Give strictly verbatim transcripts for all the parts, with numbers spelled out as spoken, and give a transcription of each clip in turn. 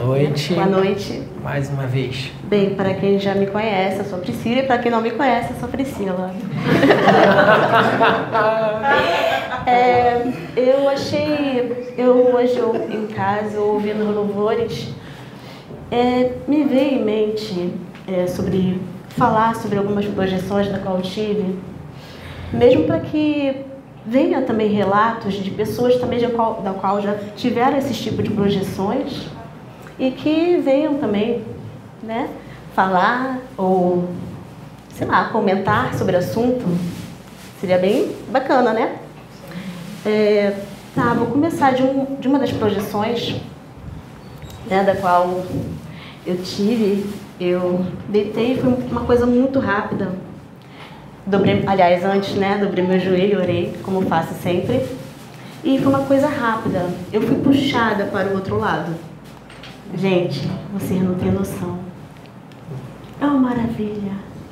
noite. Boa noite. Mais uma vez. Bem, para quem já me conhece, eu sou Priscila, e para quem não me conhece, eu sou Priscila. é, eu achei, eu hoje eu, em casa, ouvindo louvores, é, me veio em mente é, sobre falar sobre algumas projeções da qual eu tive, mesmo para que venha também relatos de pessoas também da qual, da qual já tiveram esse tipo de projeções e que venham também, né, falar ou, sei lá, comentar sobre o assunto. Seria bem bacana, né? É, tá, vou começar de, um, de uma das projeções, né, da qual eu tive. Eu deitei, foi uma coisa muito rápida. Dobrei, aliás, antes, né, dobrei meu joelho, orei, como faço sempre. E foi uma coisa rápida. Eu fui puxada para o outro lado. Gente, vocês não têm noção. É uma maravilha.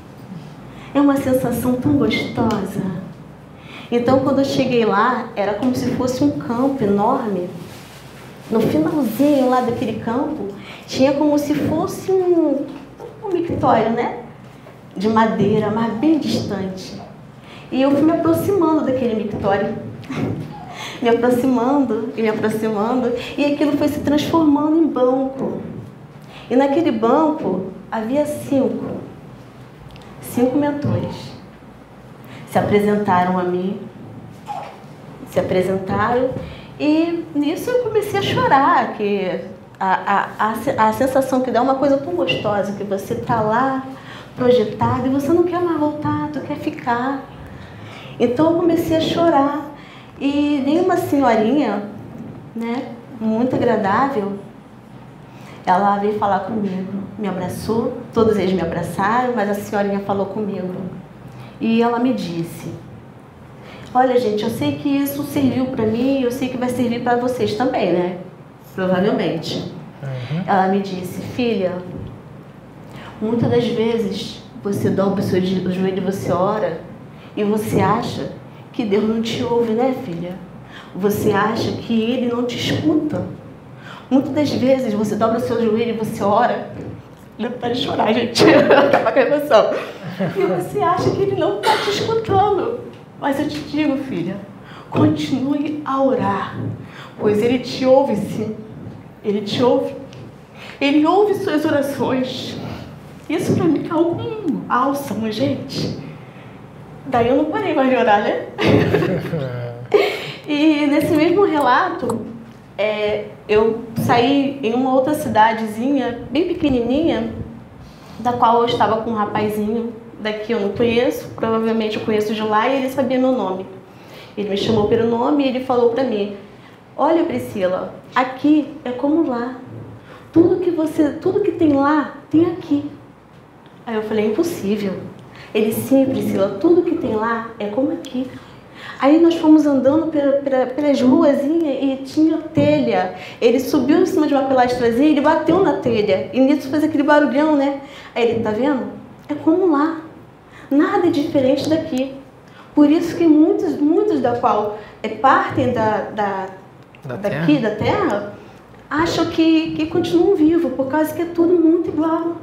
É uma sensação tão gostosa. Então, quando eu cheguei lá, era como se fosse um campo enorme. No finalzinho lá daquele campo, tinha como se fosse um, um mictório, né? De madeira, mas bem distante. E eu fui me aproximando daquele mictório. me aproximando e me aproximando. E aquilo foi se transformando em banco. E naquele banco havia cinco. Cinco mentores. Se apresentaram a mim. Se apresentaram. E nisso eu comecei a chorar. Que a, a, a, a sensação que dá uma coisa tão gostosa. Que você está lá projetado e você não quer mais voltar, tu quer ficar. Então eu comecei a chorar e veio uma senhorinha, né, muito agradável, ela veio falar comigo, me abraçou, todos eles me abraçaram, mas a senhorinha falou comigo e ela me disse: olha, gente, eu sei que isso serviu para mim, eu sei que vai servir para vocês também, né, provavelmente. Uhum. Ela me disse: filha, muitas das vezes você dobra o seu joelho e você ora e você acha que Deus não te ouve, né, filha? Você acha que Ele não te escuta. Muitas das vezes você dobra o seu joelho e você ora. Não pode chorar, gente. Acaba com a emoção. E você acha que Ele não está te escutando. Mas eu te digo, filha, continue a orar, pois Ele te ouve, sim. Ele te ouve. Ele ouve suas orações. Isso pra mim é algo um bálsamo, gente. Daí eu não parei mais de orar, né? E nesse mesmo relato, é, eu saí em uma outra cidadezinha, bem pequenininha, da qual eu estava com um rapazinho, daqui eu não conheço, provavelmente eu conheço de lá, e ele sabia meu nome. Ele me chamou pelo nome e ele falou pra mim: olha, Priscila, aqui é como lá. Tudo que você, tudo que tem lá, tem aqui. Aí eu falei: impossível. Ele: sim, Priscila, tudo que tem lá é como aqui. Aí nós fomos andando pela, pela, pelas ruazinhas e tinha telha. Ele subiu em cima de uma pilastrazinha e ele bateu na telha. E nisso fez aquele barulhão, né? Aí ele: tá vendo? É como lá. Nada é diferente daqui. Por isso que muitos, muitos da qual é, partem da, da, da daqui, terra. da terra, acham que, que continuam vivos, por causa que é tudo muito igual.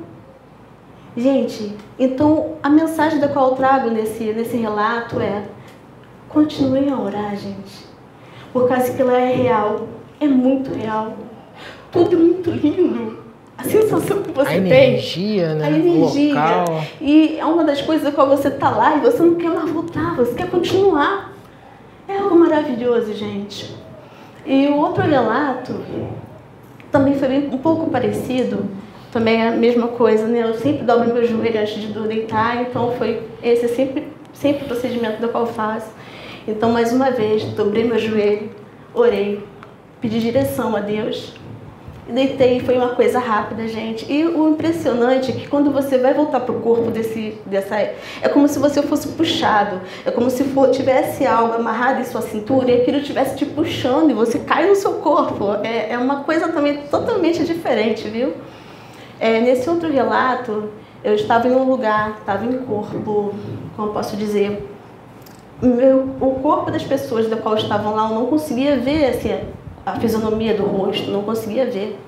Gente, então a mensagem da qual eu trago nesse, nesse relato é: continuem a orar, gente, por causa que ela é real, é muito real, tudo é muito lindo, a sensação que você a tem, energia, né? a energia, o local. E é uma das coisas da qual você está lá e você não quer mais voltar, você quer continuar, é algo maravilhoso, gente. E o outro relato também foi bem, um pouco parecido. Também é a mesma coisa, né? Eu sempre dobro meu joelho antes de deitar, então foi esse sempre, sempre o procedimento do qual eu faço. Então, mais uma vez, dobrei meu joelho, orei, pedi direção a Deus, e deitei. Foi uma coisa rápida, gente. E o impressionante é que quando você vai voltar para o corpo desse, dessa... É como se você fosse puxado, é como se for, tivesse algo amarrado em sua cintura e aquilo estivesse te puxando e você cai no seu corpo. É, é uma coisa também totalmente diferente, viu? É, nesse outro relato, eu estava em um lugar, estava em corpo, como posso dizer, meu, o corpo das pessoas da qual estavam lá, eu não conseguia ver assim, a fisionomia do rosto, não conseguia ver.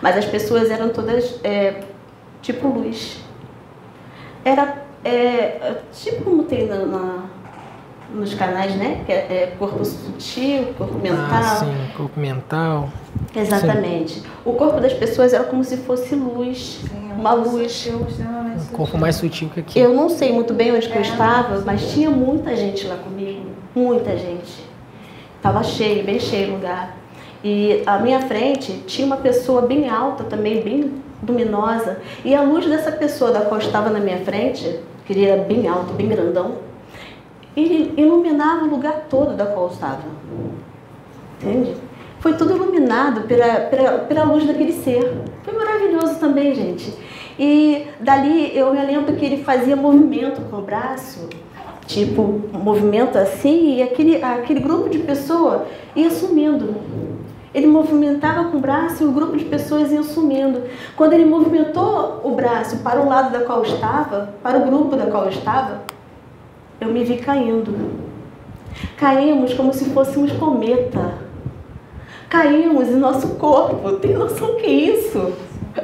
Mas as pessoas eram todas é, tipo luz. Era é, tipo como tem na, na, nos canais, né? Que é, é corpo sutil, corpo mental. Ah, sim, corpo mental. Exatamente. Sim. O corpo das pessoas era como se fosse luz, sim, uma luz. Sutil, um corpo mais sutil que aqui. Eu não sei muito bem onde é, que eu estava, mas tinha muita gente lá comigo, muita gente. Estava cheio, bem cheio o lugar. E à minha frente tinha uma pessoa bem alta também, bem luminosa. E a luz dessa pessoa da qual estava na minha frente, que ele era bem alto, bem grandão, ele iluminava o lugar todo da qual eu estava. Entende? Foi tudo iluminado pela, pela, pela luz daquele ser. Foi maravilhoso também, gente. E dali eu me lembro que ele fazia movimento com o braço, tipo, um movimento assim, e aquele, aquele grupo de pessoas ia sumindo. Ele movimentava com o braço e o grupo de pessoas ia sumindo. Quando ele movimentou o braço para o lado da qual eu estava, para o grupo da qual eu estava, eu me vi caindo. Caímos como se fôssemos cometa. Caímos em nosso corpo. Tem noção que é isso?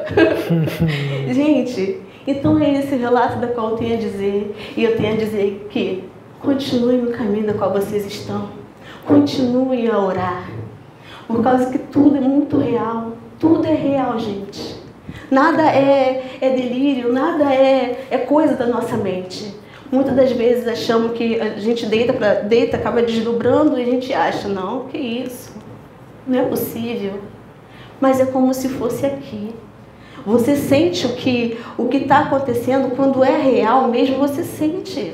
Gente, então é esse relato da qual eu tenho a dizer. E eu tenho a dizer que continue no caminho da qual vocês estão. Continue a orar. Por causa que tudo é muito real. Tudo é real, gente. Nada é, é delírio, nada é, é coisa da nossa mente. Muitas das vezes achamos que a gente deita, pra, deita, acaba desdobrando e a gente acha, não, que isso? Não é possível. Mas é como se fosse aqui. Você sente o que o que está acontecendo quando é real mesmo, você sente.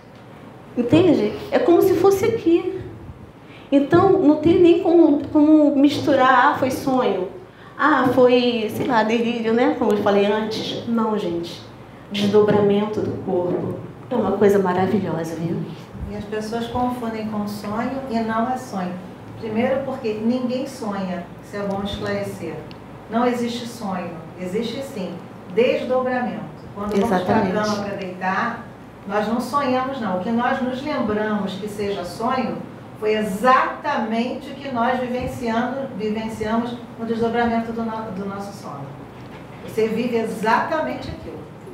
Entende? É como se fosse aqui. Então, não tem nem como, como misturar, ah, foi sonho, ah, foi, sei lá, delírio, né? Como eu falei antes. Não, gente. Desdobramento do corpo é uma coisa maravilhosa, viu? E as pessoas confundem com sonho e não é sonho. Primeiro porque ninguém sonha, isso é bom esclarecer. Não existe sonho, existe sim desdobramento. Quando vamos para a cama para deitar, nós não sonhamos não. O que nós nos lembramos que seja sonho foi exatamente o que nós vivenciando, vivenciamos no desdobramento do, no, do nosso sono. Você vive exatamente aquilo.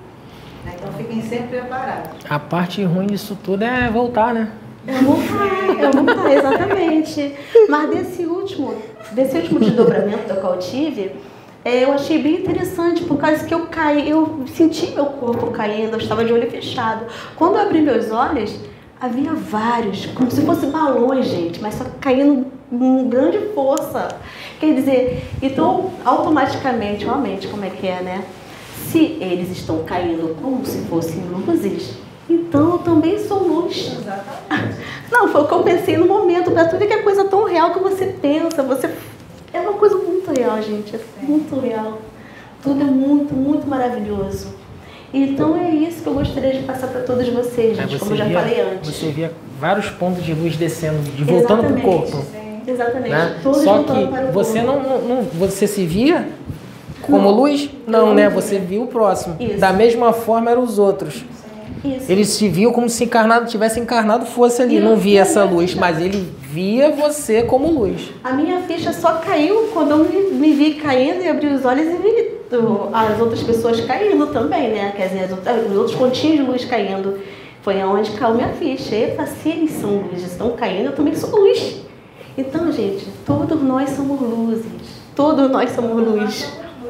Então fiquem sempre preparados. A parte ruim disso tudo é voltar, né? É voltar, é voltar, exatamente. Mas desse último, desse último desdobramento da qual eu tive, é, eu achei bem interessante, por causa que eu caí, eu senti meu corpo caindo, eu estava de olho fechado. Quando eu abri meus olhos, havia vários, como se fossem balões, gente, mas só caindo com grande força. Quer dizer, então, automaticamente, realmente, como é que é, né? Se eles estão caindo como se fossem luzes, então eu também sou luz. Exatamente. Não, foi o que eu pensei no momento, para tudo que é coisa tão real que você pensa, você... É uma coisa muito real, gente, é muito real. Tudo é muito, muito maravilhoso. Então é isso que eu gostaria de passar para todos vocês, gente, como eu já via, falei antes. Você via vários pontos de luz descendo, de voltando para o corpo. Sim. Exatamente. Né? Todos Só voltando para que o você corpo. não, não, você se via como Não. luz? Não, Não, né? não. Você viu o próximo. Isso. Da mesma forma eram os outros. Isso. Ele se viu como se encarnado, tivesse encarnado, fosse ali. Não via essa luz, mas ele via você como luz. A minha ficha só caiu quando eu me, me vi caindo e abri os olhos e vi o, as outras pessoas caindo também, né? Quer dizer, as outras, os outros pontinhos de luz caindo. Foi onde caiu minha ficha. Epa, se eles são luzes, estão caindo, eu também sou luz. Então, gente, todos nós somos luzes. Todos nós somos luz.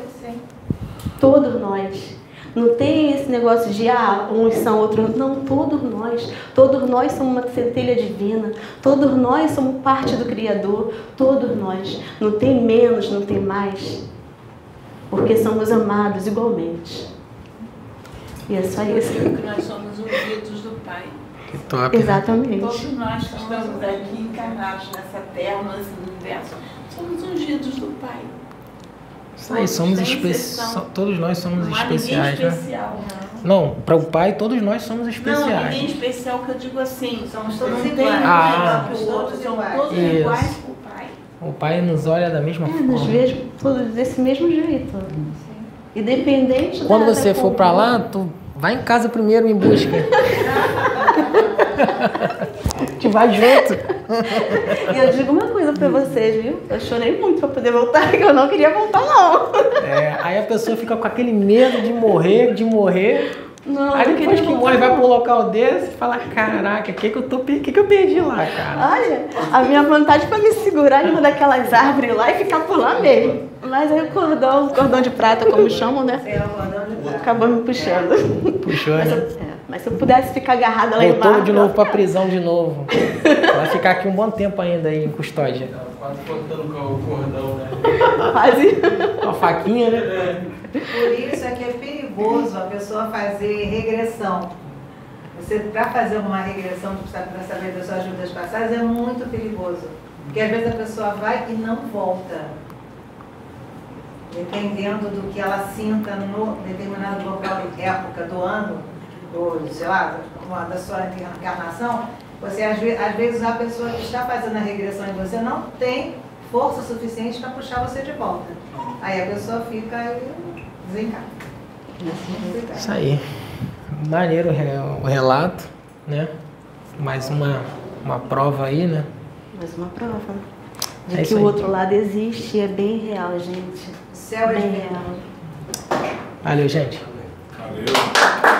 Todos nós. Não tem esse negócio de, ah, uns são outros. Não, todos nós. Todos nós somos uma centelha divina. Todos nós somos parte do Criador. Todos nós. Não tem menos, não tem mais. Porque somos amados igualmente. E é só isso. Nós somos ungidos do Pai. Que top, né? Exatamente. Todos nós que estamos aqui encarnados nessa terra, nesse universo, somos ungidos do Pai. Isso aí, somos Sem especiais. exceção. Todos nós somos Não há ninguém especiais, né? especial, Não, para o Pai, todos nós somos não. especiais. Não, ninguém especial que eu digo assim. Somos todos não tem iguais. um Ah. melhor que o outro, são Iguais. todos Isso. iguais para o Pai. O Pai nos olha da mesma É, forma. nos vejo todos desse mesmo jeito. Independente Quando da, você da for para lá, tu vai em casa primeiro em busca. Te vai junto. E eu digo uma coisa pra vocês, viu? Eu chorei muito pra poder voltar, que eu não queria voltar, não. É, aí a pessoa fica com aquele medo de morrer, de morrer. Não, Aí não depois queria que voltar, morre, vai não. pro local desse e fala, caraca, o que, que, eu tô per- que, que eu perdi lá, cara? Olha, a minha vontade foi me segurar em uma daquelas árvores lá e ficar por lá mesmo. Mas aí o cordão, o cordão de prata, como chamam, né? Sem o cordão de prata. Acabou me puxando. Puxou, Mas, né? eu, é, mas se eu pudesse ficar agarrada lá Voltou embaixo... de novo pra prisão de novo. Vai ficar aqui um bom tempo ainda aí em custódia. Quase cortando o cordão, né? Quase. Com a faquinha, né? Por isso é que é perigoso a pessoa fazer regressão. Você, para fazer uma regressão, para saber das suas vidas passadas, é muito perigoso. Porque às vezes a pessoa vai e não volta. Dependendo do que ela sinta no determinado local, época do ano, ou sei lá, uma, da sua encarnação, você às vezes, às vezes a pessoa que está fazendo a regressão em você não tem força suficiente para puxar você de volta. Aí a pessoa fica e desencarna. Isso aí. Maneiro o re- o relato, né? Mais uma, uma prova aí, né? Mais uma prova de É que isso o aí. outro lado existe, é bem real, gente. O céu é de Bem verdade. real. Valeu, gente. Valeu.